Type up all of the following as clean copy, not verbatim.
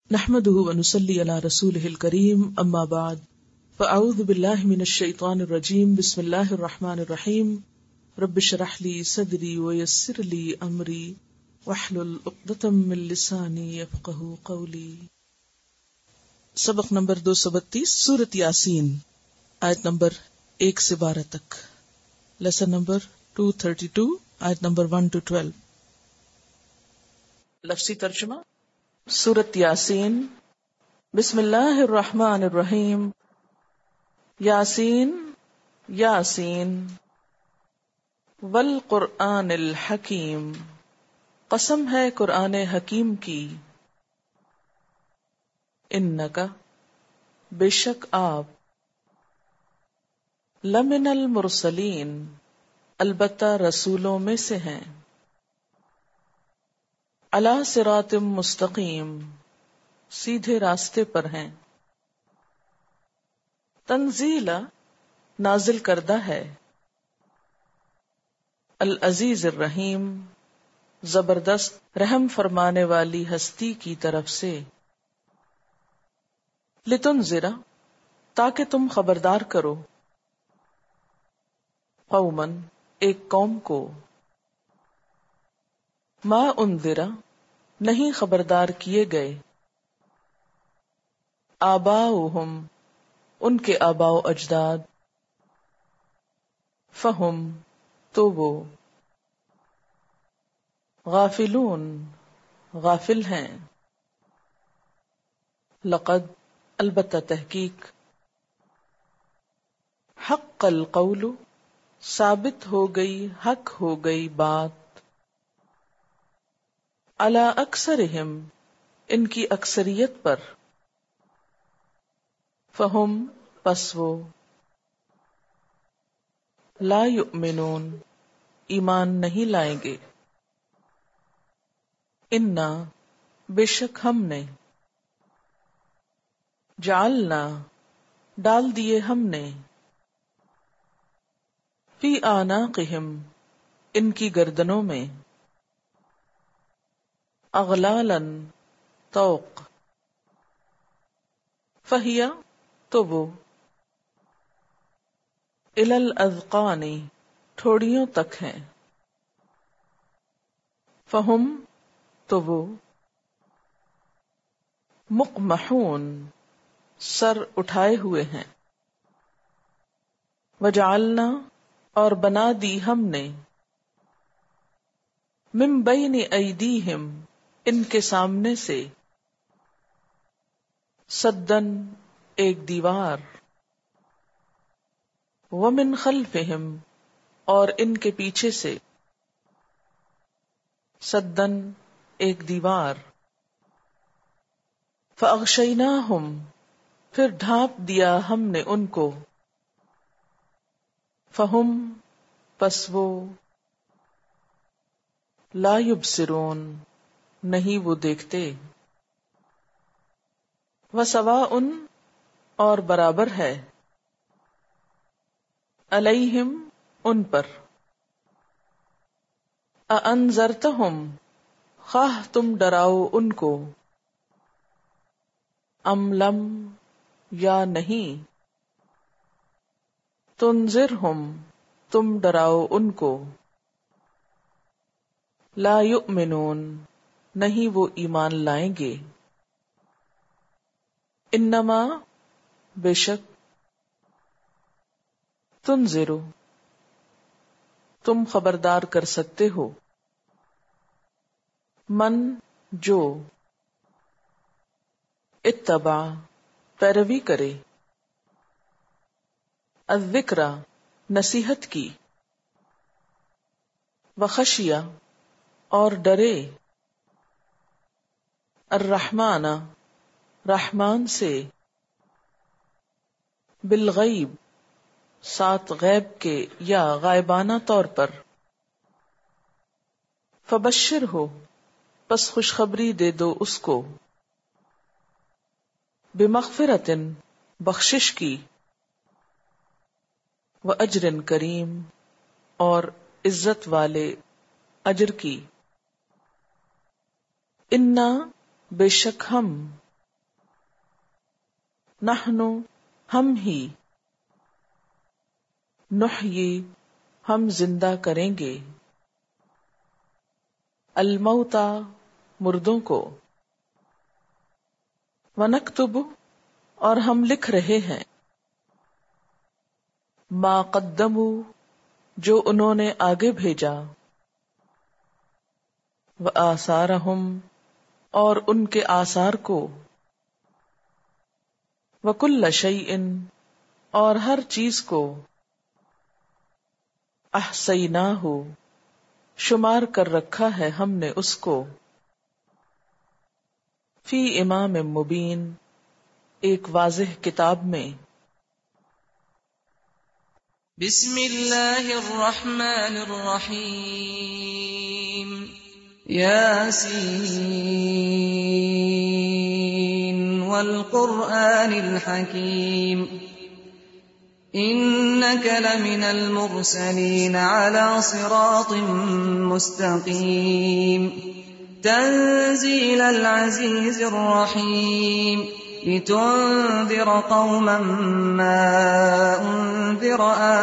نحمده ونصلي على رسوله الكريم اما بعد فاعوذ بالله من الشيطان الرجيم بسم الله الرحمن الرحيم رب اشرح لي صدري ويسر لي امري واحلل عقدة من لساني يفقهوا قولي. سبق نمبر 232 سورۃ یاسین آیت نمبر 1 سے 12 تک. لیسن نمبر 232 آیت نمبر 1 to 12. لفظی ترجمہ. سورۃ یاسین. بسم اللہ الرحمن الرحیم. یاسین یاسین والقرآن الحکیم، قسم ہے قرآن حکیم کی. انکا، بے شک آپ، لمن المرسلین، البتہ رسولوں میں سے ہیں، علی صراط مستقیم، سیدھے راستے پر ہیں. تنزیلا، نازل کردہ ہے، العزیز الرحیم، زبردست رحم فرمانے والی ہستی کی طرف سے. لتنذرا، تاکہ تم خبردار کرو، قومن، ایک قوم کو، ما انذرا، نہیں خبردار کیے گئے، آباؤہم، ان کے آباء و اجداد، فہم، تو وہ، غافلون، غافل ہیں. لقد، البتہ تحقیق، حق القول، ثابت ہو گئی، حق ہو گئی بات، علی اکثرہم، ان کی اکثریت پر، فہم، پس وہ، لا یؤمنون، ایمان نہیں لائیں گے. انا، بے شک ہم نے، جعلنا، ڈال دیے ہم نے، فی اعناقہم، ان کی گردنوں میں، اغلالا، طوق، فہیا، تو وہ، الی الاذقان، ٹھوڑیوں تک ہیں، فہم، تو وہ، مقمحون، سر اٹھائے ہوئے ہیں. وجعلنا، اور بنا دی ہم نے، من بین ایدیہم، ان کے سامنے سے، سدن، ایک دیوار، ومن خلفہم، اور ان کے پیچھے سے، سدن، ایک دیوار. فاغشیناہم، پھر ڈھانپ دیا ہم نے ان کو، فہم، پس وہ، لا یبصرون، نہیں وہ دیکھتے. وسواء، اور برابر ہے، علیہم، ان پر، اانذرتہم، خواہ تم ڈراؤ ان کو، ام لم، یا نہیں، تنذرہم، تم ڈراؤ ان کو، لا یؤمنون، نہیں وہ ایمان لائیں گے. انما، بے شک، تنذر، تم خبردار کر سکتے ہو، من، جو، اتبع، پیروی کرے، الذکر، نصیحت کی، وخشیہ، اور ڈرے، الرحمن، رحمان سے، بالغیب، ساتھ غیب کے یا غائبانہ طور پر. فبشر ہو، پس خوشخبری دے دو اس کو، بمغفرۃ، بخشش کی، واجر کریم، اور عزت والے اجر کی. انا، بے شک ہم، نحنو ہم ہی، نحیی ہم زندہ کریں گے، الموتا مردوں کو، ونکتب اور ہم لکھ رہے ہیں، ما قدموا جو انہوں نے آگے بھیجا، وآثارہم اور ان کے آثار کو، وکل شیء اور ہر چیز کو، احصیناہ شمار کر رکھا ہے ہم نے اس کو، فی امام مبین ایک واضح کتاب میں۔ بسم اللہ الرحمن الرحیم، یاسین والقرآن الحکیم، إنك لمن المرسلين على صراط مستقيم، تنزيل العزيز الرحيم، لتنذر قوما ما أنذر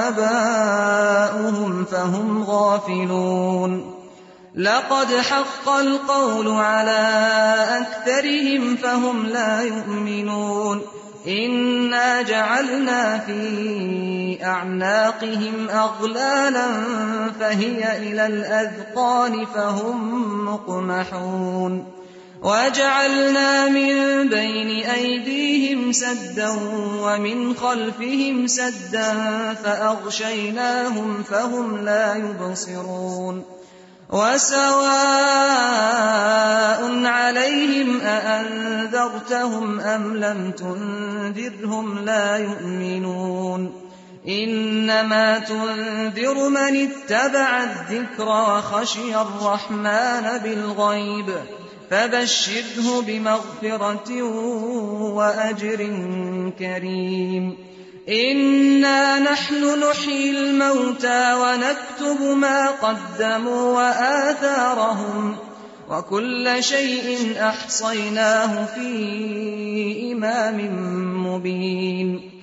آباؤهم فهم غافلون، لقد حق القول على أكثرهم فهم لا يؤمنون، إنا جعلنا في أعناقهم أغلالا فهي إلى الأذقان فهم مقمحون، وجعلنا من بين أيديهم سدا ومن خلفهم سدا فأغشيناهم فهم لا يبصرون، وسواء عليهم أأنذرتهم أم لم تنذرهم لا يؤمنون، إنما تنذر من اتبع الذكر وخشي الرحمن بالغيب، فبشره بمغفرة وأجر كريم، إنا نحن نحيي الموتى ونكتب ما قدموا وآثارهم وكل شيء أحصيناه في إمام مبين،